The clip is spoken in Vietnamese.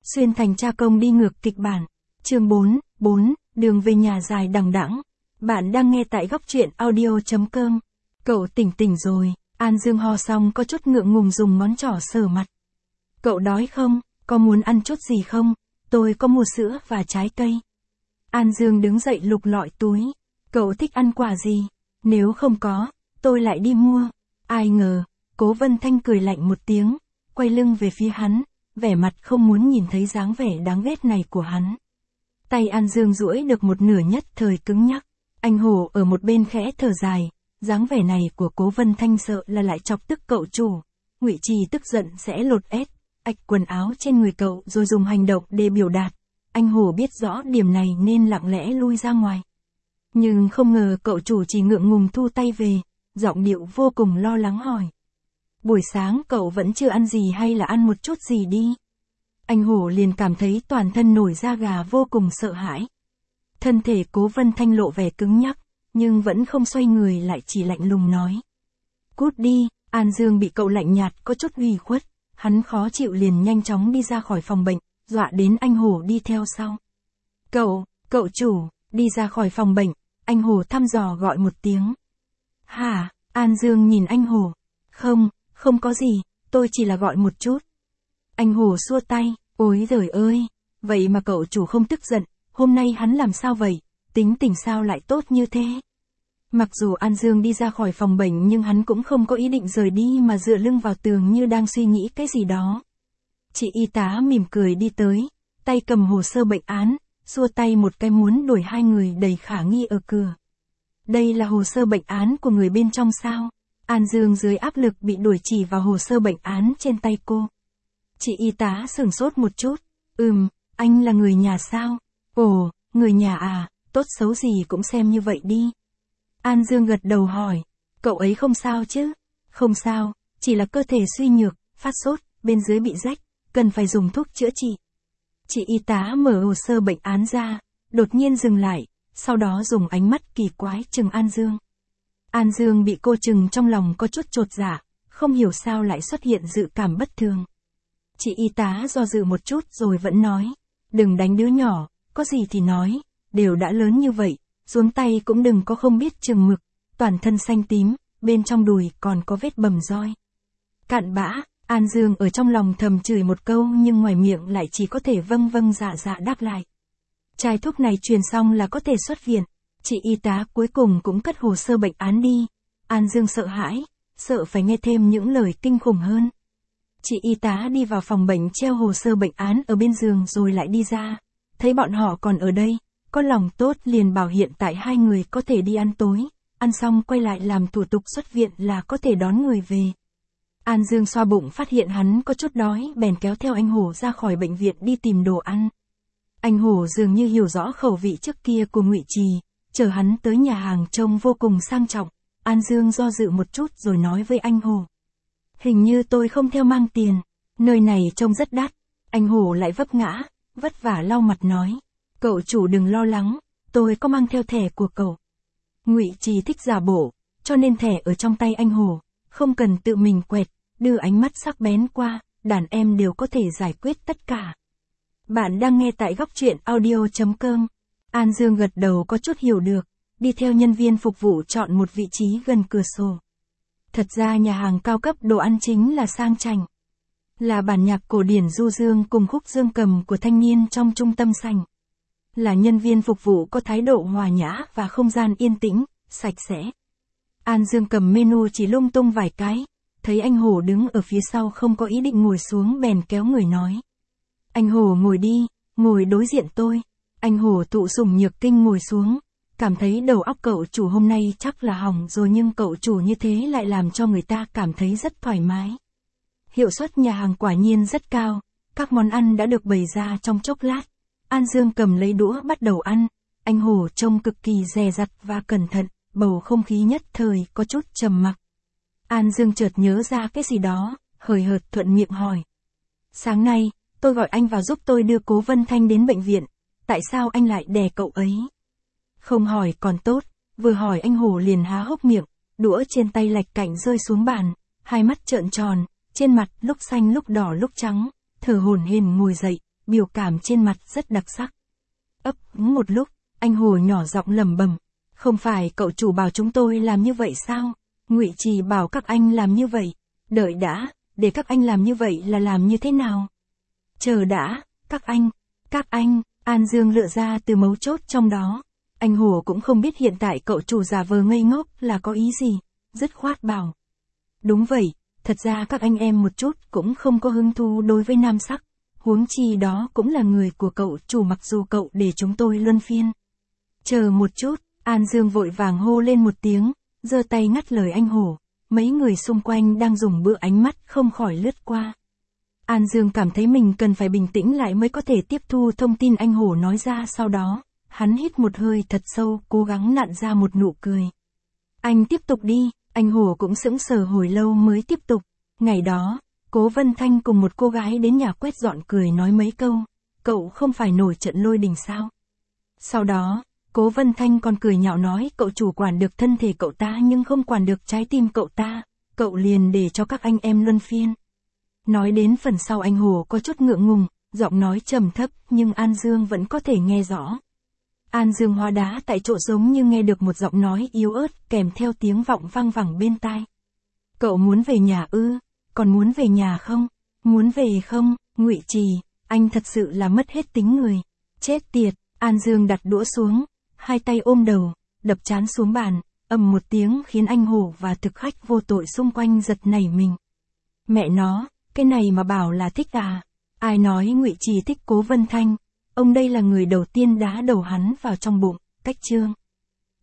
Xuyên thành cha công đi ngược kịch bản. Chương 4, đường về nhà dài đằng đẵng. Bạn đang nghe tại góc truyện audio.com. Cậu tỉnh rồi. An Dương ho xong có chút ngượng ngùng dùng ngón trỏ sờ mặt. Cậu đói không? Có muốn ăn chút gì không? Tôi có mua sữa và trái cây. An Dương đứng dậy lục lọi túi. Cậu thích ăn quả gì? Nếu không có, tôi lại đi mua. Ai ngờ, Cố Vân Thanh cười lạnh một tiếng, quay lưng về phía hắn, vẻ mặt không muốn nhìn thấy dáng vẻ đáng ghét này của hắn. Tay An Dương duỗi được một nửa nhất thời cứng nhắc. Anh Hồ ở một bên khẽ thở dài, dáng vẻ này của Cố Vân Thanh sợ là lại chọc tức cậu chủ. Ngụy Trì tức giận sẽ lột ách quần áo trên người cậu rồi dùng hành động để biểu đạt. Anh Hồ biết rõ điểm này nên lặng lẽ lui ra ngoài. Nhưng không ngờ cậu chủ chỉ ngượng ngùng thu tay về, giọng điệu vô cùng lo lắng hỏi. Buổi sáng cậu vẫn chưa ăn gì hay là ăn một chút gì đi? Anh Hổ liền cảm thấy toàn thân nổi da gà vô cùng sợ hãi. Thân thể Cố Vân Thanh lộ vẻ cứng nhắc, nhưng vẫn không xoay người lại chỉ lạnh lùng nói. Cút đi. An Dương bị cậu lạnh nhạt có chút ủy khuất, hắn khó chịu liền nhanh chóng đi ra khỏi phòng bệnh, dọa đến anh Hổ đi theo sau. Cậu chủ, đi ra khỏi phòng bệnh, anh Hổ thăm dò gọi một tiếng. Hả? An Dương nhìn anh Hổ. Không có gì, tôi chỉ là gọi một chút. Anh Hổ xua tay, ôi giời ơi, vậy mà cậu chủ không tức giận, hôm nay hắn làm sao vậy, tính tình sao lại tốt như thế? Mặc dù An Dương đi ra khỏi phòng bệnh nhưng hắn cũng không có ý định rời đi mà dựa lưng vào tường như đang suy nghĩ cái gì đó. Chị y tá mỉm cười đi tới, tay cầm hồ sơ bệnh án, xua tay một cái muốn đuổi hai người đầy khả nghi ở cửa. Đây là hồ sơ bệnh án của người bên trong sao? An Dương dưới áp lực bị đuổi chỉ vào hồ sơ bệnh án trên tay cô. Chị y tá sửng sốt một chút. Anh là người nhà sao? Ồ, người nhà à, tốt xấu gì cũng xem như vậy đi. An Dương gật đầu hỏi, cậu ấy không sao chứ? Không sao, chỉ là cơ thể suy nhược, phát sốt, bên dưới bị rách, cần phải dùng thuốc chữa trị. Chị y tá mở hồ sơ bệnh án ra, đột nhiên dừng lại, sau đó dùng ánh mắt kỳ quái trừng An Dương. An Dương bị cô trừng trong lòng có chút chột dạ, không hiểu sao lại xuất hiện dự cảm bất thường. Chị y tá do dự một chút rồi vẫn nói, đừng đánh đứa nhỏ, có gì thì nói, đều đã lớn như vậy, xuống tay cũng đừng có không biết chừng mực, toàn thân xanh tím, bên trong đùi còn có vết bầm roi. Cặn bã, An Dương ở trong lòng thầm chửi một câu nhưng ngoài miệng lại chỉ có thể vâng dạ đáp lại. Chai thuốc này truyền xong là có thể xuất viện. Chị y tá cuối cùng cũng cất hồ sơ bệnh án đi. An Dương sợ hãi, sợ phải nghe thêm những lời kinh khủng hơn. Chị y tá đi vào phòng bệnh treo hồ sơ bệnh án ở bên giường rồi lại đi ra. Thấy bọn họ còn ở đây, có lòng tốt liền bảo hiện tại hai người có thể đi ăn tối, ăn xong quay lại làm thủ tục xuất viện là có thể đón người về. An Dương xoa bụng phát hiện hắn có chút đói bèn kéo theo anh Hổ ra khỏi bệnh viện đi tìm đồ ăn. Anh Hổ dường như hiểu rõ khẩu vị trước kia của Ngụy Trì, chờ hắn tới nhà hàng trông vô cùng sang trọng. An Dương do dự một chút rồi nói với anh Hổ. Hình như tôi không theo mang tiền, nơi này trông rất đắt. Anh Hổ lại vấp ngã, vất vả lau mặt nói. Cậu chủ đừng lo lắng, tôi có mang theo thẻ của cậu. Ngụy Trì thích giả bộ, cho nên thẻ ở trong tay anh Hổ, không cần tự mình quẹt, đưa ánh mắt sắc bén qua, đàn em đều có thể giải quyết tất cả. Bạn đang nghe tại góc truyện audio.com. An Dương gật đầu có chút hiểu được, đi theo nhân viên phục vụ chọn một vị trí gần cửa sổ. Thật ra nhà hàng cao cấp đồ ăn chính là sang chảnh. Là bản nhạc cổ điển du dương cùng khúc dương cầm của thanh niên trong trung tâm sảnh. Là nhân viên phục vụ có thái độ hòa nhã và không gian yên tĩnh, sạch sẽ. An Dương cầm menu chỉ lung tung vài cái, thấy anh Hổ đứng ở phía sau không có ý định ngồi xuống bèn kéo người nói. Anh Hổ ngồi đi, ngồi đối diện tôi. Anh Hổ thụ sủng nhược kinh ngồi xuống, cảm thấy đầu óc cậu chủ hôm nay chắc là hỏng rồi nhưng cậu chủ như thế lại làm cho người ta cảm thấy rất thoải mái. Hiệu suất nhà hàng quả nhiên rất cao, các món ăn đã được bày ra trong chốc lát. An Dương cầm lấy đũa bắt đầu ăn, anh Hổ trông cực kỳ dè dặt và cẩn thận, bầu không khí nhất thời có chút trầm mặc. An Dương chợt nhớ ra cái gì đó, hời hợt thuận miệng hỏi. Sáng nay, tôi gọi anh vào giúp tôi đưa Cố Vân Thanh đến bệnh viện, tại sao anh lại đè cậu ấy? Không hỏi còn tốt, vừa hỏi anh Hổ liền há hốc miệng, đũa trên tay lạch cạnh rơi xuống bàn, hai mắt trợn tròn, trên mặt lúc xanh lúc đỏ lúc trắng, thở hổn hển ngồi dậy, biểu cảm trên mặt rất đặc sắc. Ấp úng một lúc, anh Hồ nhỏ giọng lẩm bẩm, không phải cậu chủ bảo chúng tôi làm như vậy sao? Ngụy Trì bảo các anh làm như vậy. Đợi đã, để các anh làm như vậy là làm như thế nào? Chờ đã, các anh, An Dương lựa ra từ mấu chốt trong đó. Anh Hồ cũng không biết hiện tại cậu chủ giả vờ ngây ngốc là có ý gì, dứt khoát bảo. Đúng vậy, thật ra các anh em một chút cũng không có hứng thú đối với nam sắc, huống chi đó cũng là người của cậu chủ mặc dù cậu để chúng tôi luân phiên. Chờ một chút, An Dương vội vàng hô lên một tiếng, giơ tay ngắt lời anh Hồ, mấy người xung quanh đang dùng bữa ánh mắt không khỏi lướt qua. An Dương cảm thấy mình cần phải bình tĩnh lại mới có thể tiếp thu thông tin anh Hồ nói ra sau đó, hắn hít một hơi thật sâu, cố gắng nặn ra một nụ cười. Anh tiếp tục đi, anh Hồ cũng sững sờ hồi lâu mới tiếp tục. Ngày đó, Cố Vân Thanh cùng một cô gái đến nhà quét dọn cười nói mấy câu, cậu không phải nổi trận lôi đình sao? Sau đó, Cố Vân Thanh còn cười nhạo nói cậu chủ quản được thân thể cậu ta nhưng không quản được trái tim cậu ta, cậu liền để cho các anh em luân phiên. Nói đến phần sau anh Hồ có chút ngượng ngùng, giọng nói trầm thấp nhưng An Dương vẫn có thể nghe rõ. An Dương hóa đá tại chỗ giống như nghe được một giọng nói yếu ớt kèm theo tiếng vọng vang vẳng bên tai. Cậu muốn về nhà ư? Còn muốn về nhà không? Muốn về không? Ngụy Trì, anh thật sự là mất hết tính người. Chết tiệt, An Dương đặt đũa xuống, hai tay ôm đầu, đập trán xuống bàn, ầm một tiếng khiến anh Hồ và thực khách vô tội xung quanh giật nảy mình. Mẹ nó, cái này mà bảo là thích à? Ai nói Ngụy Trì thích Cố Vân Thanh? Ông đây là người đầu tiên đá đầu hắn vào trong bụng, cách chương.